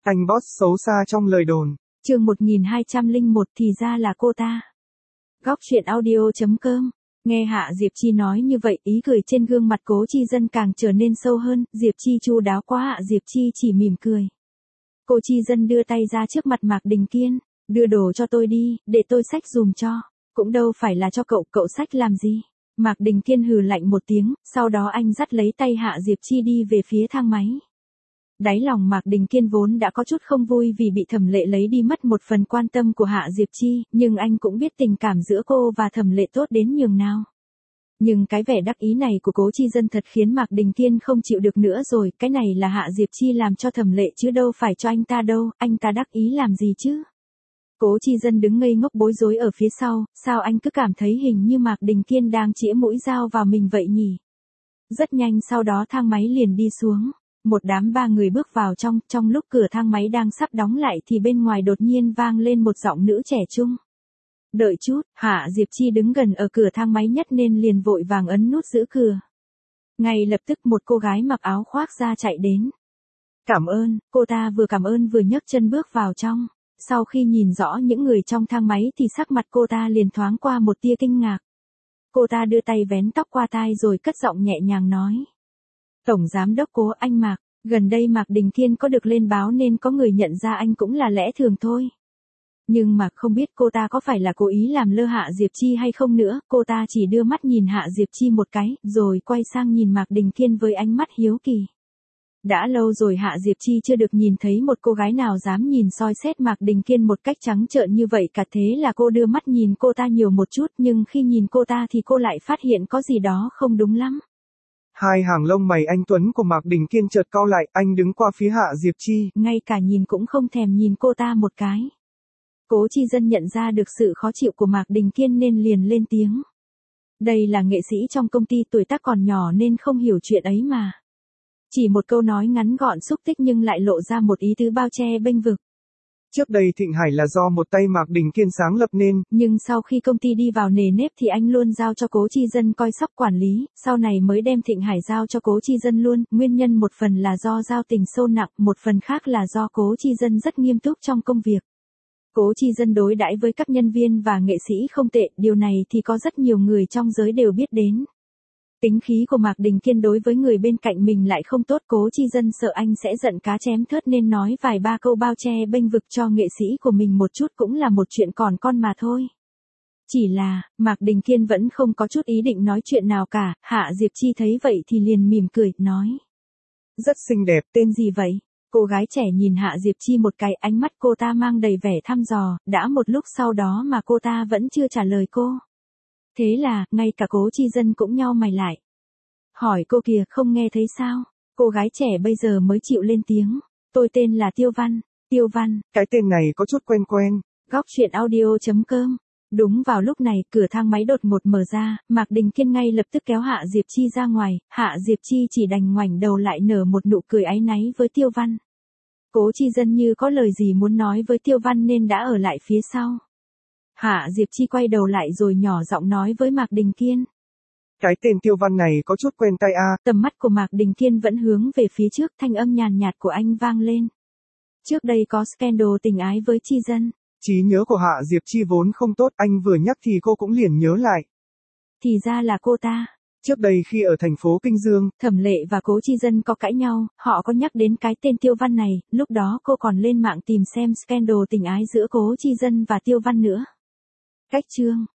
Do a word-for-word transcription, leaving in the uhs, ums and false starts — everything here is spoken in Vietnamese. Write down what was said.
Anh boss xấu xa trong lời đồn. Chương một nghìn hai trăm lẻ một thì ra là cô ta. Góc truyện audio chấm com. Nghe Hạ Diệp Chi nói như vậy, ý cười trên gương mặt Cố Chi Dân càng trở nên sâu hơn, Diệp Chi chu đáo quá, Hạ Diệp Chi chỉ mỉm cười. Cô Chi Dân đưa tay ra trước mặt Mạc Đình Kiên, đưa đồ cho tôi đi, để tôi xách dùm cho. Cũng đâu phải là cho cậu, cậu xách làm gì? Mạc Đình Kiên hừ lạnh một tiếng, sau đó anh dắt lấy tay Hạ Diệp Chi đi về phía thang máy. Đáy lòng Mạc Đình Kiên vốn đã có chút không vui vì bị Thẩm Lệ lấy đi mất một phần quan tâm của Hạ Diệp Chi, nhưng anh cũng biết tình cảm giữa cô và Thẩm Lệ tốt đến nhường nào. Nhưng cái vẻ đắc ý này của Cố Chi Dân thật khiến Mạc Đình Kiên không chịu được nữa rồi, cái này là Hạ Diệp Chi làm cho Thẩm Lệ chứ đâu phải cho anh ta đâu, anh ta đắc ý làm gì chứ? Cố Chi Dân đứng ngây ngốc bối rối ở phía sau, sao anh cứ cảm thấy hình như Mạc Đình Kiên đang chĩa mũi dao vào mình vậy nhỉ? Rất nhanh sau đó thang máy liền đi xuống. Một đám ba người bước vào trong, trong lúc cửa thang máy đang sắp đóng lại thì bên ngoài đột nhiên vang lên một giọng nữ trẻ trung. Đợi chút, Hạ Diệp Chi đứng gần ở cửa thang máy nhất nên liền vội vàng ấn nút giữ cửa. Ngay lập tức một cô gái mặc áo khoác da chạy đến. Cảm ơn, cô ta vừa cảm ơn vừa nhấc chân bước vào trong. Sau khi nhìn rõ những người trong thang máy thì sắc mặt cô ta liền thoáng qua một tia kinh ngạc. Cô ta đưa tay vén tóc qua tai rồi cất giọng nhẹ nhàng nói. Tổng giám đốc Cố, anh Mạc, gần đây Mạc Đình Kiên có được lên báo nên có người nhận ra anh cũng là lẽ thường thôi. Nhưng mà không biết cô ta có phải là cố ý làm lơ Hạ Diệp Chi hay không nữa, cô ta chỉ đưa mắt nhìn Hạ Diệp Chi một cái, rồi quay sang nhìn Mạc Đình Kiên với ánh mắt hiếu kỳ. Đã lâu rồi Hạ Diệp Chi chưa được nhìn thấy một cô gái nào dám nhìn soi xét Mạc Đình Kiên một cách trắng trợn như vậy cả, thế là cô đưa mắt nhìn cô ta nhiều một chút, nhưng khi nhìn cô ta thì cô lại phát hiện có gì đó không đúng lắm. Hai hàng lông mày anh Tuấn của Mạc Đình Kiên chợt cau lại, anh đứng qua phía Hạ Diệp Chi. Ngay cả nhìn cũng không thèm nhìn cô ta một cái. Cố Chi Dân nhận ra được sự khó chịu của Mạc Đình Kiên nên liền lên tiếng. Đây là nghệ sĩ trong công ty, tuổi tác còn nhỏ nên không hiểu chuyện ấy mà. Chỉ một câu nói ngắn gọn xúc tích nhưng lại lộ ra một ý tứ bao che bênh vực. Trước đây Thịnh Hải là do một tay Mạc Đình Kiên sáng lập nên. Nhưng sau khi công ty đi vào nề nếp thì anh luôn giao cho Cố Chi Dân coi sóc quản lý, sau này mới đem Thịnh Hải giao cho Cố Chi Dân luôn, nguyên nhân một phần là do giao tình sâu nặng, một phần khác là do Cố Chi Dân rất nghiêm túc trong công việc. Cố Chi Dân đối đãi với các nhân viên và nghệ sĩ không tệ, điều này thì có rất nhiều người trong giới đều biết đến. Tính khí của Mạc Đình Kiên đối với người bên cạnh mình lại không tốt, Cố Chi Dân sợ anh sẽ giận cá chém thớt nên nói vài ba câu bao che bênh vực cho nghệ sĩ của mình một chút cũng là một chuyện còn con mà thôi. Chỉ là, Mạc Đình Kiên vẫn không có chút ý định nói chuyện nào cả, Hạ Diệp Chi thấy vậy thì liền mỉm cười, nói. Rất xinh đẹp, tên gì vậy? Cô gái trẻ nhìn Hạ Diệp Chi một cái, ánh mắt cô ta mang đầy vẻ thăm dò, đã một lúc sau đó mà cô ta vẫn chưa trả lời cô. Thế là, ngay cả Cố Chi Dân cũng nhau mày lại. Hỏi cô kìa, không nghe thấy sao? Cô gái trẻ bây giờ mới chịu lên tiếng. Tôi tên là Tiêu Văn. Tiêu Văn. Cái tên này có chút quen quen. Góc truyện audio chấm com. Đúng vào lúc này, cửa thang máy đột ngột mở ra, Mạc Đình Kiên ngay lập tức kéo Hạ Diệp Chi ra ngoài, Hạ Diệp Chi chỉ đành ngoảnh đầu lại nở một nụ cười áy náy với Tiêu Văn. Cố Chi Dân như có lời gì muốn nói với Tiêu Văn nên đã ở lại phía sau. Hạ Diệp Chi quay đầu lại rồi nhỏ giọng nói với Mạc Đình Kiên. Cái tên Tiêu Văn này có chút quen tai a. Tầm mắt của Mạc Đình Kiên vẫn hướng về phía trước, thanh âm nhàn nhạt của anh vang lên. Trước đây có scandal tình ái với Chi Dân. Trí nhớ của Hạ Diệp Chi vốn không tốt, anh vừa nhắc thì cô cũng liền nhớ lại. Thì ra là cô ta. Trước đây khi ở thành phố Kinh Dương, Thẩm Lệ và Cố Chi Dân có cãi nhau, họ có nhắc đến cái tên Tiêu Văn này, lúc đó cô còn lên mạng tìm xem scandal tình ái giữa Cố Chi Dân và Tiêu Văn nữa. Cách chương.